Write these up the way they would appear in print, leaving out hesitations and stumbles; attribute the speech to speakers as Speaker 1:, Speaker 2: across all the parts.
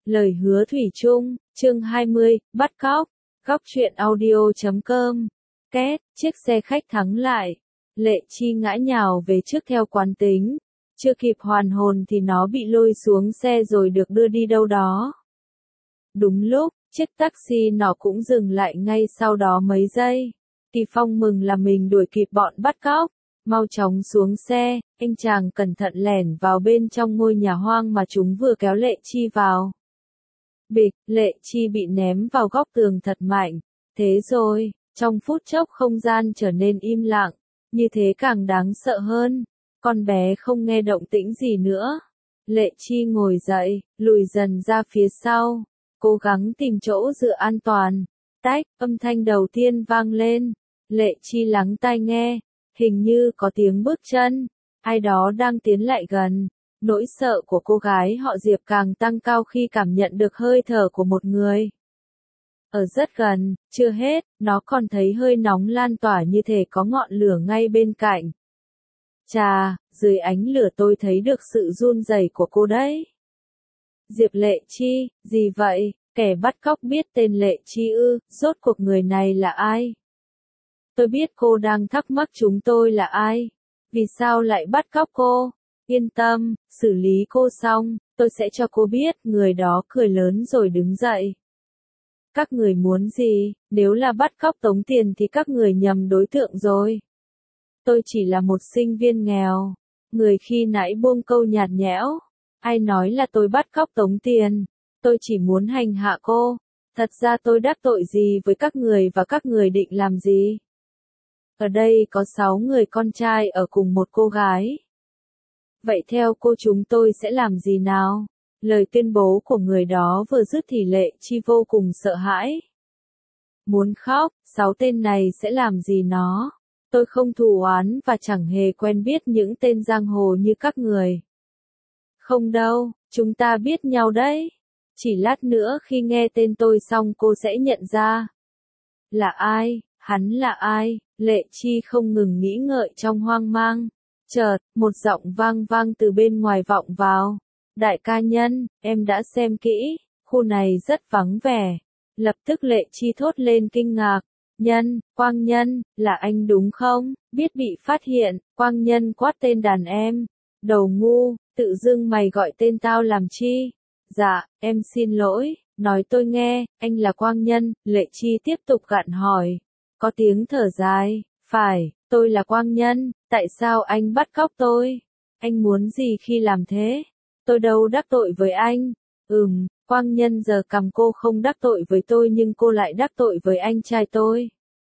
Speaker 1: Lời hứa thủy chung, chương 20, bắt cóc. Góc truyện audio.com. Két, chiếc xe khách thắng lại. Lệ Chi ngã nhào về trước theo quán tính. Chưa kịp hoàn hồn thì nó bị lôi xuống xe rồi được đưa đi đâu đó. Đúng lúc, chiếc taxi nó cũng dừng lại ngay sau đó mấy giây. Kỳ Phong mừng là mình đuổi kịp bọn bắt cóc. Mau chóng xuống xe, anh chàng cẩn thận lẻn vào bên trong ngôi nhà hoang mà chúng vừa kéo Lệ Chi vào. Bịch, Lệ Chi bị ném vào góc tường thật mạnh. Thế rồi, trong phút chốc không gian trở nên im lặng, như thế càng đáng sợ hơn. Con bé không nghe động tĩnh gì nữa. Lệ Chi ngồi dậy, lùi dần ra phía sau, cố gắng tìm chỗ dựa an toàn. Tách, âm thanh đầu tiên vang lên. Lệ Chi lắng tai nghe, hình như có tiếng bước chân, ai đó đang tiến lại gần. Nỗi sợ của cô gái họ Diệp càng tăng cao khi cảm nhận được hơi thở của một người. Ở rất gần, chưa hết, nó còn thấy hơi nóng lan tỏa như thể có ngọn lửa ngay bên cạnh. Chà, dưới ánh lửa tôi thấy được sự run rẩy của cô đấy. Diệp Lệ Chi, gì vậy? Kẻ bắt cóc biết tên Lệ Chi ư? Rốt cuộc người này là ai? Tôi biết cô đang thắc mắc chúng tôi là ai. Vì sao lại bắt cóc cô? Yên tâm, xử lý cô xong, tôi sẽ cho cô biết. Người đó cười lớn rồi đứng dậy. Các người muốn gì? Nếu là bắt cóc tống tiền thì các người nhầm đối tượng rồi. Tôi chỉ là một sinh viên nghèo. Người khi nãy buông câu nhạt nhẽo. Ai nói là tôi bắt cóc tống tiền? Tôi chỉ muốn hành hạ cô. Thật ra tôi đắc tội gì với các người và các người định làm gì? Ở đây có 6 người con trai ở cùng một cô gái. Vậy theo cô chúng tôi sẽ làm gì nào? Lời tuyên bố của người đó vừa dứt thì Lệ Chi vô cùng sợ hãi. Muốn khóc, 6 tên này sẽ làm gì nó? Tôi không thù oán và chẳng hề quen biết những tên giang hồ như các người. Không đâu, chúng ta biết nhau đấy. Chỉ lát nữa khi nghe tên tôi xong cô sẽ nhận ra. Là ai? Hắn là ai? Lệ Chi không ngừng nghĩ ngợi trong hoang mang. Chợt, một giọng vang vang từ bên ngoài vọng vào. Đại ca Nhân, em đã xem kỹ, khu này rất vắng vẻ. Lập tức Lệ Chi thốt lên kinh ngạc. Nhân, Quang Nhân, là anh đúng không? Biết bị phát hiện, Quang Nhân quát tên đàn em. Đầu ngu, tự dưng mày gọi tên tao làm chi? Dạ, em xin lỗi, nói tôi nghe, anh là Quang Nhân. Lệ Chi tiếp tục gạn hỏi. Có tiếng thở dài, phải, tôi là Quang Nhân, tại sao anh bắt cóc tôi? Anh muốn gì khi làm thế? Tôi đâu đắc tội với anh. Quang Nhân giờ cầm cô không đắc tội với tôi nhưng cô lại đắc tội với anh trai tôi.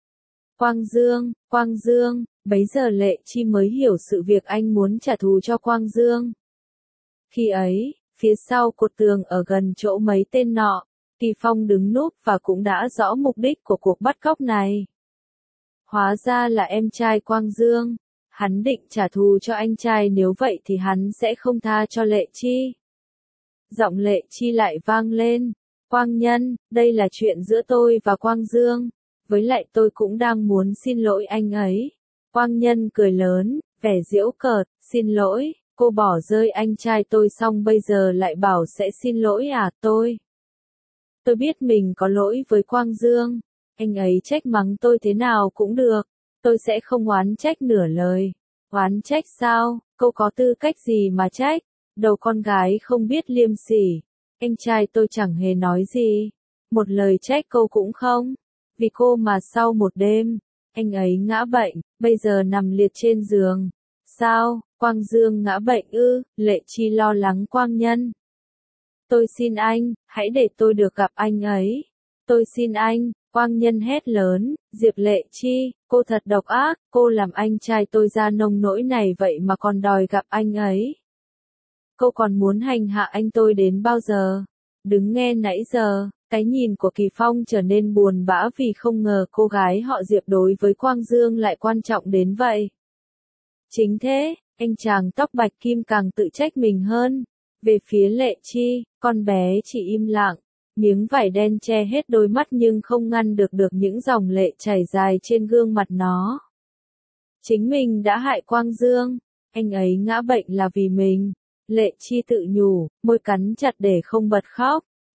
Speaker 1: Quang Dương, bấy giờ Lệ Chi mới hiểu sự việc anh muốn trả thù cho Quang Dương. Khi ấy, phía sau cột tường ở gần chỗ mấy tên nọ, Kỳ Phong đứng núp và cũng đã rõ mục đích của cuộc bắt cóc này. Hóa ra là em trai Quang Dương. Hắn định trả thù cho anh trai, nếu vậy thì hắn sẽ không tha cho Lệ Chi. Giọng Lệ Chi lại vang lên. Quang Nhân, đây là chuyện giữa tôi và Quang Dương. Với lại tôi cũng đang muốn xin lỗi anh ấy. Quang Nhân cười lớn, vẻ giễu cợt, xin lỗi, cô bỏ rơi anh trai tôi xong bây giờ lại bảo sẽ xin lỗi à? Tôi biết mình có lỗi với Quang Dương. Anh ấy trách mắng tôi thế nào cũng được. Tôi sẽ không oán trách nửa lời. Oán trách sao? Cô có tư cách gì mà trách? Đầu con gái không biết liêm sỉ. Anh trai tôi chẳng hề nói gì. Một lời trách cô cũng không. Vì cô mà sau một đêm, anh ấy ngã bệnh, bây giờ nằm liệt trên giường. Sao? Quang Dương ngã bệnh ư? Lệ Chi lo lắng Quang Nhân. Tôi xin anh, hãy để tôi được gặp anh ấy. Tôi xin anh. Quang Nhân hét lớn. Diệp Lệ Chi, cô thật độc ác, cô làm anh trai tôi ra nông nỗi này vậy mà còn đòi gặp anh ấy. Cô còn muốn hành hạ anh tôi đến bao giờ? Đứng nghe nãy giờ, cái nhìn của Kỳ Phong trở nên buồn bã vì không ngờ cô gái họ Diệp đối với Quang Dương lại quan trọng đến vậy. Chính thế, anh chàng tóc bạch kim càng tự trách mình hơn. Về phía Lệ Chi, con bé chỉ im lặng. Miếng vải đen che hết đôi mắt nhưng không ngăn được những dòng lệ chảy dài trên gương mặt nó. Chính mình đã hại Quang Dương. Anh ấy ngã bệnh là vì mình. Lệ Chi tự nhủ, môi cắn chặt để không bật khóc.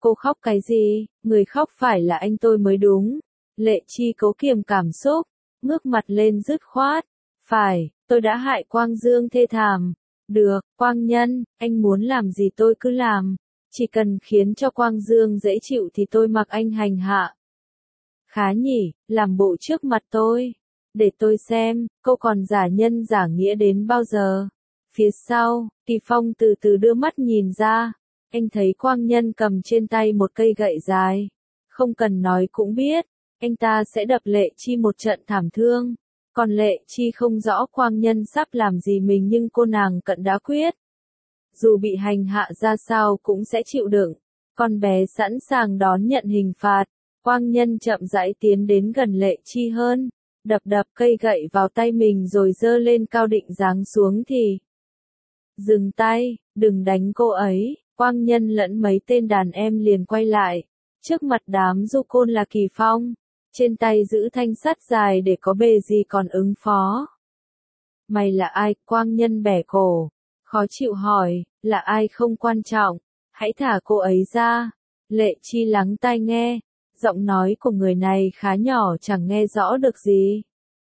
Speaker 1: Cô khóc cái gì, người khóc phải là anh tôi mới đúng. Lệ Chi cố kiềm cảm xúc, ngước mặt lên dứt khoát. Phải, tôi đã hại Quang Dương thê thảm. Được, Quang Nhân, anh muốn làm gì tôi cứ làm. Chỉ cần khiến cho Quang Dương dễ chịu thì tôi mặc anh hành hạ. Khá nhỉ, làm bộ trước mặt tôi. Để tôi xem, cô còn giả nhân giả nghĩa đến bao giờ. Phía sau, Kỳ Phong từ từ đưa mắt nhìn ra. Anh thấy Quang Nhân cầm trên tay một cây gậy dài. Không cần nói cũng biết, anh ta sẽ đập Lệ Chi một trận thảm thương. Còn Lệ Chi không rõ Quang Nhân sắp làm gì mình nhưng cô nàng cận đã quyết. Dù bị hành hạ ra sao cũng sẽ chịu đựng. Con bé sẵn sàng đón nhận hình phạt. Quang Nhân chậm rãi tiến đến gần Lệ Chi hơn. Đập đập cây gậy vào tay mình rồi giơ lên cao định giáng xuống thì. Dừng tay, đừng đánh cô ấy. Quang Nhân lẫn mấy tên đàn em liền quay lại. Trước mặt đám du côn là Kỳ Phong. Trên tay giữ thanh sắt dài để có bề gì còn ứng phó. Mày là ai? Quang Nhân bẻ cổ. Khó chịu hỏi, là ai không quan trọng. Hãy thả cô ấy ra. Lệ Chi lắng tai nghe. Giọng nói của người này khá nhỏ chẳng nghe rõ được gì.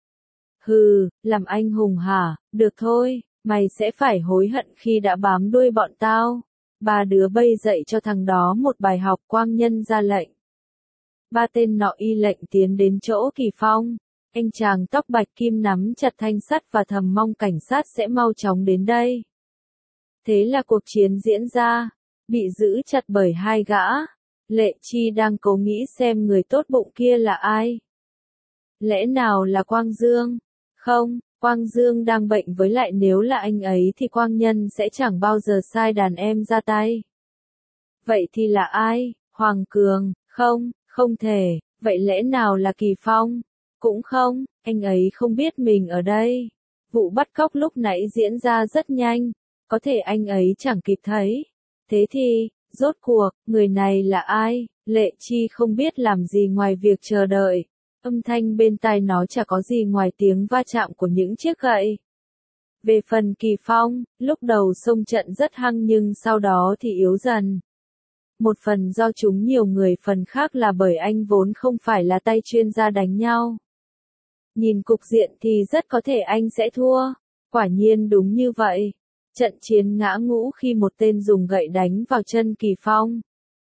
Speaker 1: Hừ, làm anh hùng hả? Được thôi, mày sẽ phải hối hận khi đã bám đuôi bọn tao. Ba đứa bây dạy cho thằng đó một bài học. Quang Nhân ra lệnh. Ba tên nọ y lệnh tiến đến chỗ Kỳ Phong. Anh chàng tóc bạch kim nắm chặt thanh sắt và thầm mong cảnh sát sẽ mau chóng đến đây. Thế là cuộc chiến diễn ra, bị giữ chặt bởi hai gã. Lệ Chi đang cố nghĩ xem người tốt bụng kia là ai. Lẽ nào là Quang Dương? Không, Quang Dương đang bệnh với lại nếu là anh ấy thì Quang Nhân sẽ chẳng bao giờ sai đàn em ra tay. Vậy thì là ai? Hoàng Cường? Không, không thể. Vậy lẽ nào là Kỳ Phong? Cũng không, anh ấy không biết mình ở đây. Vụ bắt cóc lúc nãy diễn ra rất nhanh, có thể anh ấy chẳng kịp thấy. Thế thì, rốt cuộc, người này là ai? Lệ Chi không biết làm gì ngoài việc chờ đợi. Âm thanh bên tai nó chả có gì ngoài tiếng va chạm của những chiếc gậy. Về phần Kỳ Phong, lúc đầu xông trận rất hăng nhưng sau đó thì yếu dần. Một phần do chúng nhiều người, phần khác là bởi anh vốn không phải là tay chuyên gia đánh nhau. Nhìn cục diện thì rất có thể anh sẽ thua. Quả nhiên đúng như vậy. Trận chiến ngã ngũ khi một tên dùng gậy đánh vào chân Kỳ Phong.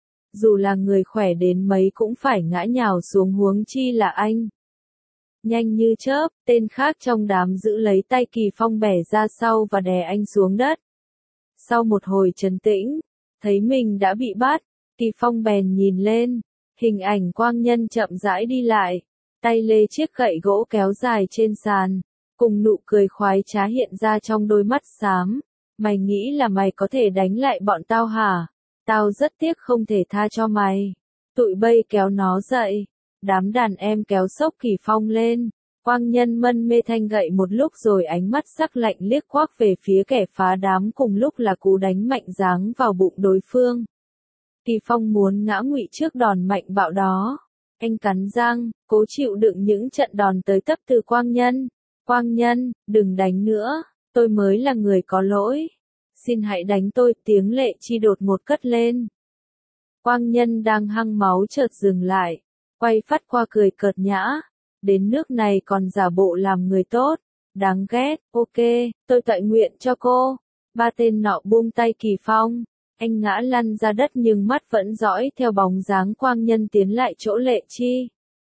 Speaker 1: Dù là người khỏe đến mấy cũng phải ngã nhào xuống huống chi là anh. Nhanh như chớp, tên khác trong đám giữ lấy tay Kỳ Phong bẻ ra sau và đè anh xuống đất. Sau một hồi trấn tĩnh, thấy mình đã bị bắt, Kỳ Phong bèn nhìn lên, hình ảnh Quang Nhân chậm rãi đi lại, tay lê chiếc gậy gỗ kéo dài trên sàn, cùng nụ cười khoái trá hiện ra trong đôi mắt xám. Mày nghĩ là mày có thể đánh lại bọn tao hả? Tao rất tiếc không thể tha cho mày. Tụi bây kéo nó dậy. Đám đàn em kéo xốc Kỳ Phong lên. Quang Nhân mân mê thanh gậy một lúc rồi ánh mắt sắc lạnh liếc quắc về phía kẻ phá đám, cùng lúc là cú đánh mạnh giáng vào bụng đối phương. Kỳ Phong muốn ngã ngụy trước đòn mạnh bạo đó. Anh cắn răng, cố chịu đựng những trận đòn tới tấp từ Quang Nhân. Quang Nhân, đừng đánh nữa, tôi mới là người có lỗi. Xin hãy đánh tôi, tiếng Lệ Chi đột ngột cất lên. Quang Nhân đang hăng máu chợt dừng lại, quay phát qua cười cợt nhã. Đến nước này còn giả bộ làm người tốt, đáng ghét. Ok, tôi tọa nguyện cho cô. Ba tên nọ buông tay Kỳ Phong. Anh ngã lăn ra đất nhưng mắt vẫn dõi theo bóng dáng Quang Nhân tiến lại chỗ Lệ Chi.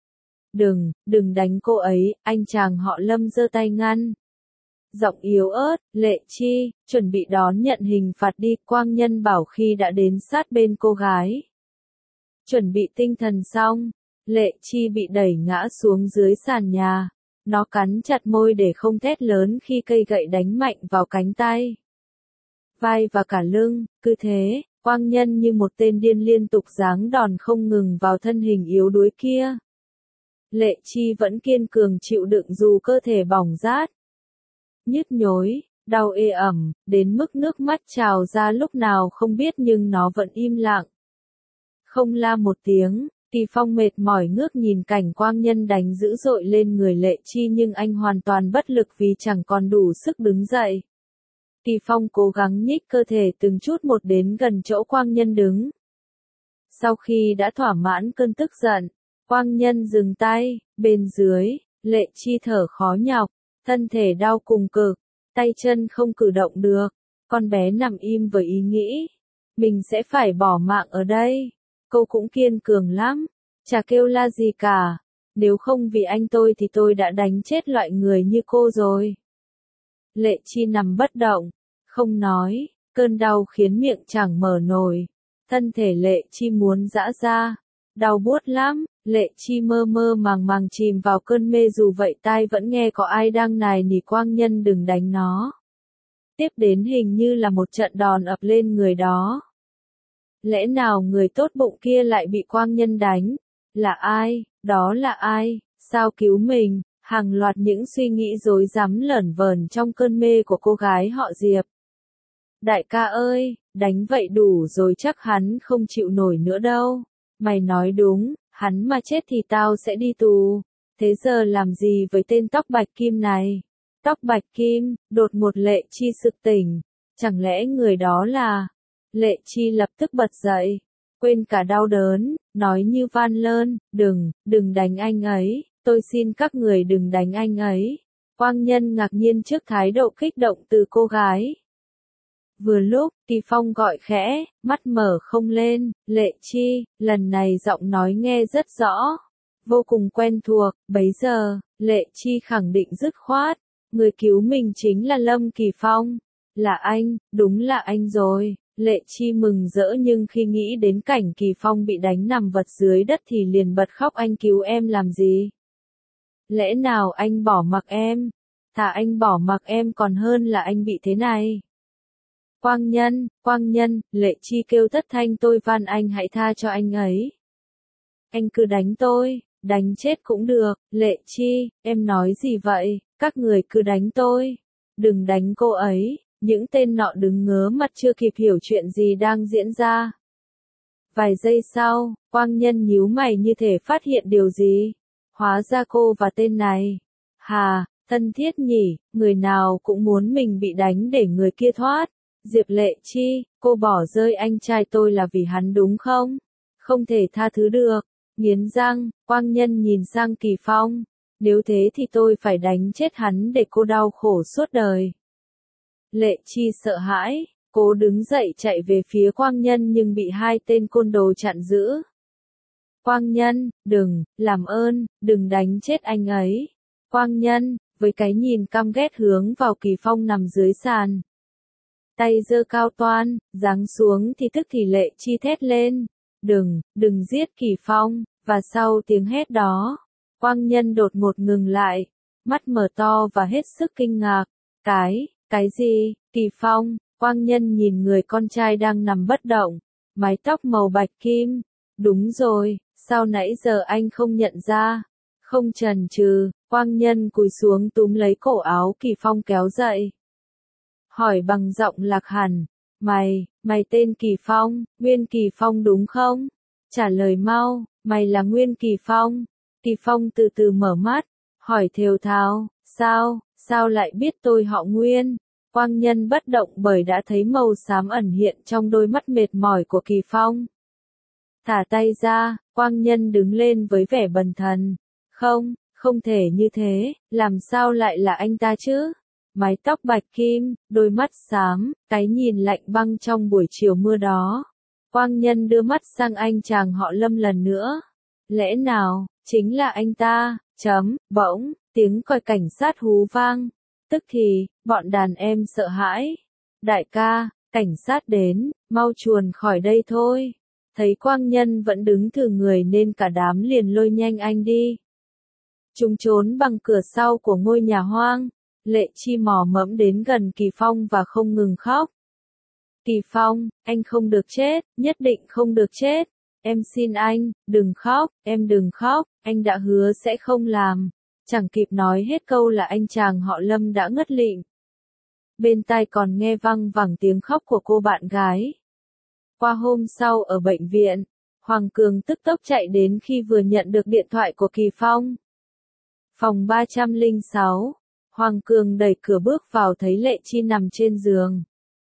Speaker 1: Đừng đánh cô ấy, anh chàng họ Lâm giơ tay ngăn. Giọng yếu ớt, Lệ Chi, chuẩn bị đón nhận hình phạt đi. Quang Nhân bảo khi đã đến sát bên cô gái. Chuẩn bị tinh thần xong, Lệ Chi bị đẩy ngã xuống dưới sàn nhà. Nó cắn chặt môi để không thét lớn khi cây gậy đánh mạnh vào cánh tay, vai và cả lưng. Cứ thế, Quang Nhân như một tên điên liên tục giáng đòn không ngừng vào thân hình yếu đuối kia. Lệ Chi vẫn kiên cường chịu đựng dù cơ thể bỏng rát, nhức nhối, đau ê ẩm, đến mức nước mắt trào ra lúc nào không biết nhưng nó vẫn im lặng. Không la một tiếng, Kỳ Phong mệt mỏi ngước nhìn cảnh Quang Nhân đánh dữ dội lên người Lệ Chi nhưng anh hoàn toàn bất lực vì chẳng còn đủ sức đứng dậy. Kỳ Phong cố gắng nhích cơ thể từng chút một đến gần chỗ Quang Nhân đứng. Sau khi đã thỏa mãn cơn tức giận, Quang Nhân dừng tay, bên dưới, Lệ Chi thở khó nhọc, thân thể đau cùng cực, tay chân không cử động được, con bé nằm im với ý nghĩ, mình sẽ phải bỏ mạng ở đây. Cô cũng kiên cường lắm, chả kêu la gì cả, nếu không vì anh tôi thì tôi đã đánh chết loại người như cô rồi. Lệ Chi nằm bất động, không nói, cơn đau khiến miệng chẳng mở nổi, thân thể Lệ Chi muốn giã ra, đau buốt lắm, Lệ Chi mơ mơ màng màng chìm vào cơn mê, dù vậy tai vẫn nghe có ai đang nài nỉ Quang Nhân đừng đánh nó. Tiếp đến hình như là một trận đòn ập lên người đó. Lẽ nào người tốt bụng kia lại bị Quang Nhân đánh? Là ai? Đó là ai? Sao cứu mình? Hàng loạt những suy nghĩ rối rắm lởn vởn trong cơn mê của cô gái họ Diệp. Đại ca ơi, đánh vậy đủ rồi, chắc hắn không chịu nổi nữa đâu. Mày nói đúng, hắn mà chết thì tao sẽ đi tù. Thế giờ làm gì với tên tóc bạch kim này? Tóc bạch kim, đột ngột Lệ Chi sực tỉnh. Chẳng lẽ người đó là... Lệ Chi lập tức bật dậy, quên cả đau đớn, nói như van lơn, đừng đánh anh ấy, tôi xin các người đừng đánh anh ấy. Quang Nhân ngạc nhiên trước thái độ kích động từ cô gái. Vừa lúc, Kỳ Phong gọi khẽ, mắt mở không lên, Lệ Chi, lần này giọng nói nghe rất rõ, vô cùng quen thuộc, bấy giờ, Lệ Chi khẳng định dứt khoát, người cứu mình chính là Lâm Kỳ Phong. Là anh, đúng là anh rồi. Lệ Chi mừng rỡ, nhưng khi nghĩ đến cảnh Kỳ Phong bị đánh nằm vật dưới đất thì liền bật khóc. Anh cứu em làm gì? Lẽ nào anh bỏ mặc em? Thà anh bỏ mặc em còn hơn là anh bị thế này. Quang Nhân, Lệ Chi kêu thất thanh, tôi van anh hãy tha cho anh ấy. Anh cứ đánh tôi, đánh chết cũng được. Lệ Chi, em nói gì vậy? Các người cứ đánh tôi. Đừng đánh cô ấy. Những tên nọ đứng ngớ mặt chưa kịp hiểu chuyện gì đang diễn ra. Vài giây sau, Quang Nhân nhíu mày như thể phát hiện điều gì. Hóa ra cô và tên này. Hà, thân thiết nhỉ, người nào cũng muốn mình bị đánh để người kia thoát. Diệp Lệ Chi, cô bỏ rơi anh trai tôi là vì hắn đúng không? Không thể tha thứ được. Nghiến răng, Quang Nhân nhìn sang Kỳ Phong. Nếu thế thì tôi phải đánh chết hắn để cô đau khổ suốt đời. Lệ Chi sợ hãi, cố đứng dậy chạy về phía Quang Nhân nhưng bị hai tên côn đồ chặn giữ. Quang Nhân, làm ơn, đừng đánh chết anh ấy. Quang Nhân, với cái nhìn căm ghét hướng vào Kỳ Phong nằm dưới sàn. Tay giơ cao toan, giáng xuống thì tức thì Lệ Chi thét lên. Đừng giết Kỳ Phong, và sau tiếng hét đó, Quang Nhân đột ngột ngừng lại, mắt mở to và hết sức kinh ngạc. Cái gì? Kỳ Phong, Quang Nhân nhìn người con trai đang nằm bất động, mái tóc màu bạch kim. Đúng rồi, sao nãy giờ anh không nhận ra? Không chần chừ, Quang Nhân cúi xuống túm lấy cổ áo Kỳ Phong kéo dậy. Hỏi bằng giọng lạc hẳn, mày tên Kỳ Phong, Nguyên Kỳ Phong đúng không? Trả lời mau, mày là Nguyên Kỳ Phong. Kỳ Phong từ từ mở mắt, hỏi thều thào, sao lại biết tôi họ Nguyên? Quang Nhân bất động bởi đã thấy màu xám ẩn hiện trong đôi mắt mệt mỏi của Kỳ Phong. Thả tay ra, Quang Nhân đứng lên với vẻ bần thần. Không thể như thế, làm sao lại là anh ta chứ? Mái tóc bạch kim, đôi mắt xám, cái nhìn lạnh băng trong buổi chiều mưa đó. Quang Nhân đưa mắt sang anh chàng họ Lâm lần nữa. Lẽ nào, chính là anh ta? Bỗng, tiếng còi cảnh sát hú vang. Tức thì, bọn đàn em sợ hãi. Đại ca, cảnh sát đến, mau chuồn khỏi đây thôi. Thấy Quang Nhân vẫn đứng thừ người nên cả đám liền lôi nhanh anh đi. Chúng trốn bằng cửa sau của ngôi nhà hoang. Lệ Chi mò mẫm đến gần Kỳ Phong và không ngừng khóc. Kỳ Phong, anh không được chết, nhất định không được chết. Em xin anh, đừng khóc, em đừng khóc, anh đã hứa sẽ không làm. Chẳng kịp nói hết câu là anh chàng họ Lâm đã ngất lịm. Bên tai còn nghe văng vẳng tiếng khóc của cô bạn gái. Qua hôm sau ở bệnh viện, Hoàng Cường tức tốc chạy đến khi vừa nhận được điện thoại của Kỳ Phong. Phòng 306, Hoàng Cường đẩy cửa bước vào thấy Lệ Chi nằm trên giường.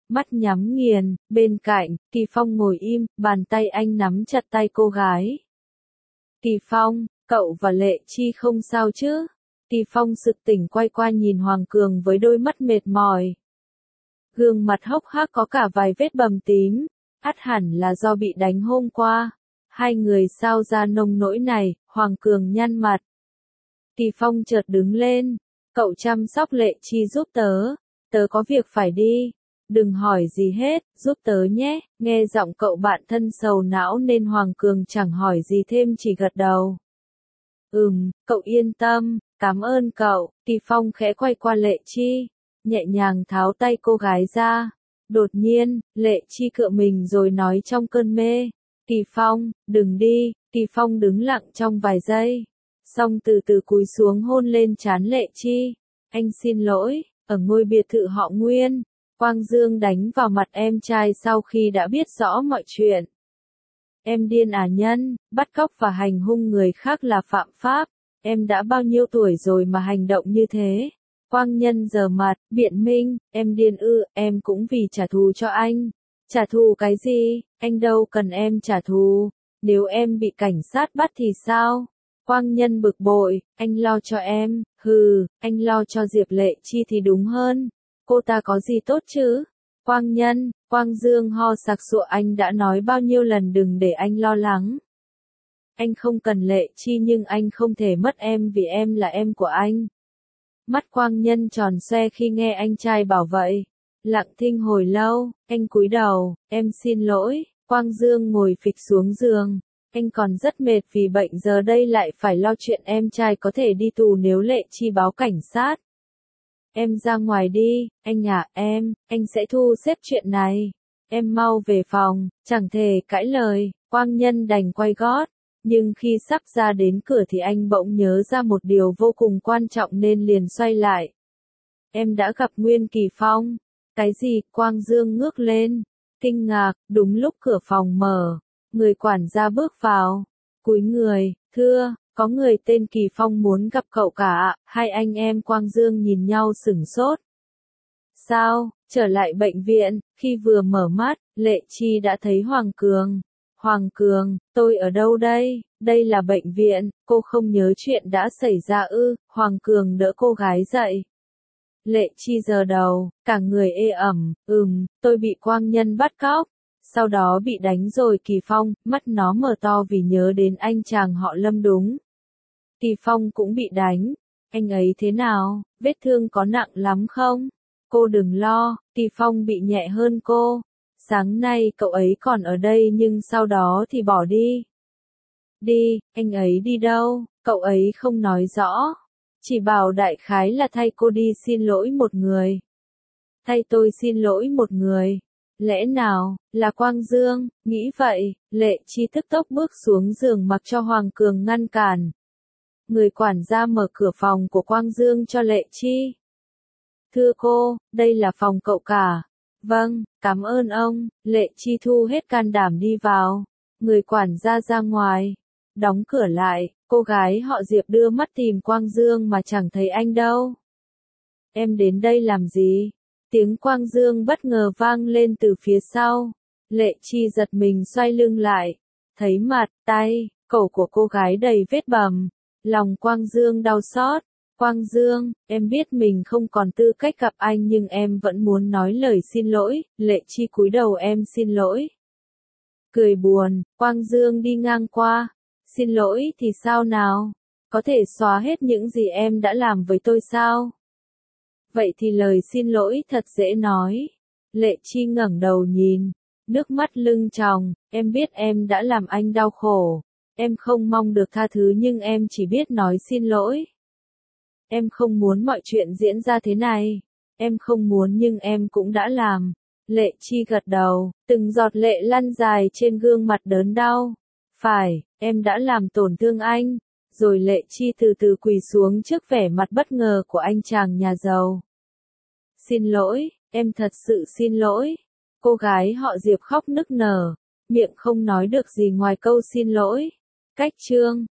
Speaker 1: mắt nhắm nghiền, bên cạnh, Kỳ Phong ngồi im, bàn tay anh nắm chặt tay cô gái. Kỳ Phong, cậu và Lệ Chi không sao chứ? Kỳ Phong sực tỉnh quay qua nhìn Hoàng Cường với đôi mắt mệt mỏi. Gương mặt hốc hác có cả vài vết bầm tím, ắt hẳn là do bị đánh hôm qua. Hai người sao ra nông nỗi này, Hoàng Cường nhăn mặt. Kỳ Phong chợt đứng lên, cậu chăm sóc Lệ Chi giúp tớ có việc phải đi. Đừng hỏi gì hết, giúp tớ nhé, nghe giọng cậu bạn thân sầu não nên Hoàng Cường chẳng hỏi gì thêm chỉ gật đầu. Cậu yên tâm, cảm ơn cậu, Kỳ Phong khẽ quay qua Lệ Chi, nhẹ nhàng tháo tay cô gái ra. Đột nhiên, Lệ Chi cựa mình rồi nói trong cơn mê, Kỳ Phong, đừng đi, Kỳ Phong đứng lặng trong vài giây, xong từ từ cúi xuống hôn lên trán Lệ Chi. Anh xin lỗi, ở ngôi biệt thự họ Nguyên, Quang Dương đánh vào mặt em trai sau khi đã biết rõ mọi chuyện. Em điên à Nhân, bắt cóc và hành hung người khác là phạm pháp, em đã bao nhiêu tuổi rồi mà hành động như thế. Quang Nhân giở mặt, biện minh, em điên ư, em cũng vì trả thù cho anh. Trả thù cái gì, anh đâu cần em trả thù, nếu em bị cảnh sát bắt thì sao? Quang Nhân bực bội, anh lo cho em, anh lo cho Diệp Lệ Chi thì đúng hơn, cô ta có gì tốt chứ? Quang Nhân, Quang Dương ho sặc sụa, anh đã nói bao nhiêu lần đừng để anh lo lắng. Anh không cần Lệ Chi nhưng anh không thể mất em vì em là em của anh. Mắt Quang Nhân tròn xoe khi nghe anh trai bảo vậy. Lặng thinh hồi lâu, anh cúi đầu, em xin lỗi. Quang Dương ngồi phịch xuống giường. Anh còn rất mệt vì bệnh giờ đây lại phải lo chuyện em trai có thể đi tù nếu Lệ Chi báo cảnh sát. Em ra ngoài đi, anh à, anh sẽ thu xếp chuyện này. Em mau về phòng, chẳng thể cãi lời, Quang Nhân đành quay gót. Nhưng khi sắp ra đến cửa thì anh bỗng nhớ ra một điều vô cùng quan trọng nên liền xoay lại. Em đã gặp Nguyên Kỳ Phong. Cái gì? Quang Dương ngước lên, kinh ngạc, đúng lúc cửa phòng mở. Người quản gia bước vào, cúi người, thưa, có người tên Kỳ Phong muốn gặp cậu cả ạ. Hai anh em Quang Dương nhìn nhau sửng sốt. Sao? Trở lại bệnh viện, khi vừa mở mắt, Lệ Chi đã thấy Hoàng Cường. Hoàng Cường, tôi ở đâu đây? Đây là bệnh viện, cô không nhớ chuyện đã xảy ra ư? Hoàng Cường đỡ cô gái dậy. Lệ Chi giơ đầu, cả người ê ẩm, tôi bị Quang Nhân bắt cóc. Sau đó bị đánh rồi. Kỳ Phong, mắt nó mở to vì nhớ đến anh chàng họ Lâm đúng. Kỳ Phong cũng bị đánh. Anh ấy thế nào? Vết thương có nặng lắm không? Cô đừng lo, Kỳ Phong bị nhẹ hơn cô. Sáng nay cậu ấy còn ở đây nhưng sau đó thì bỏ đi. Đi, anh ấy đi đâu? Cậu ấy không nói rõ. Chỉ bảo đại khái là thay cô đi xin lỗi một người. Thay tôi xin lỗi một người. Lẽ nào, là Quang Dương? Nghĩ vậy, Lệ Chi tức tốc bước xuống giường mặc cho Hoàng Cường ngăn cản. Người quản gia mở cửa phòng của Quang Dương cho Lệ Chi. Thưa cô, đây là phòng cậu cả. Vâng, cảm ơn ông. Lệ Chi thu hết can đảm đi vào. Người quản gia ra ngoài. Đóng cửa lại, cô gái họ Diệp đưa mắt tìm Quang Dương mà chẳng thấy anh đâu. Em đến đây làm gì? Tiếng Quang Dương bất ngờ vang lên từ phía sau. Lệ Chi giật mình xoay lưng lại. Thấy mặt, tay, cổ của cô gái đầy vết bầm. Lòng Quang Dương đau xót. Quang Dương, em biết mình không còn tư cách gặp anh nhưng em vẫn muốn nói lời xin lỗi. Lệ Chi cúi đầu, em xin lỗi. Cười buồn, Quang Dương đi ngang qua. Xin lỗi thì sao nào? Có thể xóa hết những gì em đã làm với tôi sao? Vậy thì lời xin lỗi thật dễ nói. Lệ Chi ngẩng đầu nhìn, nước mắt lưng tròng, em biết em đã làm anh đau khổ. Em không mong được tha thứ nhưng em chỉ biết nói xin lỗi. Em không muốn mọi chuyện diễn ra thế này. Em không muốn nhưng em cũng đã làm. Lệ Chi gật đầu, từng giọt lệ lăn dài trên gương mặt đớn đau. Phải, em đã làm tổn thương anh. Rồi Lệ Chi từ từ quỳ xuống trước vẻ mặt bất ngờ của anh chàng nhà giàu. Xin lỗi, em thật sự xin lỗi. Cô gái họ Diệp khóc nức nở, miệng không nói được gì ngoài câu xin lỗi. Cách chương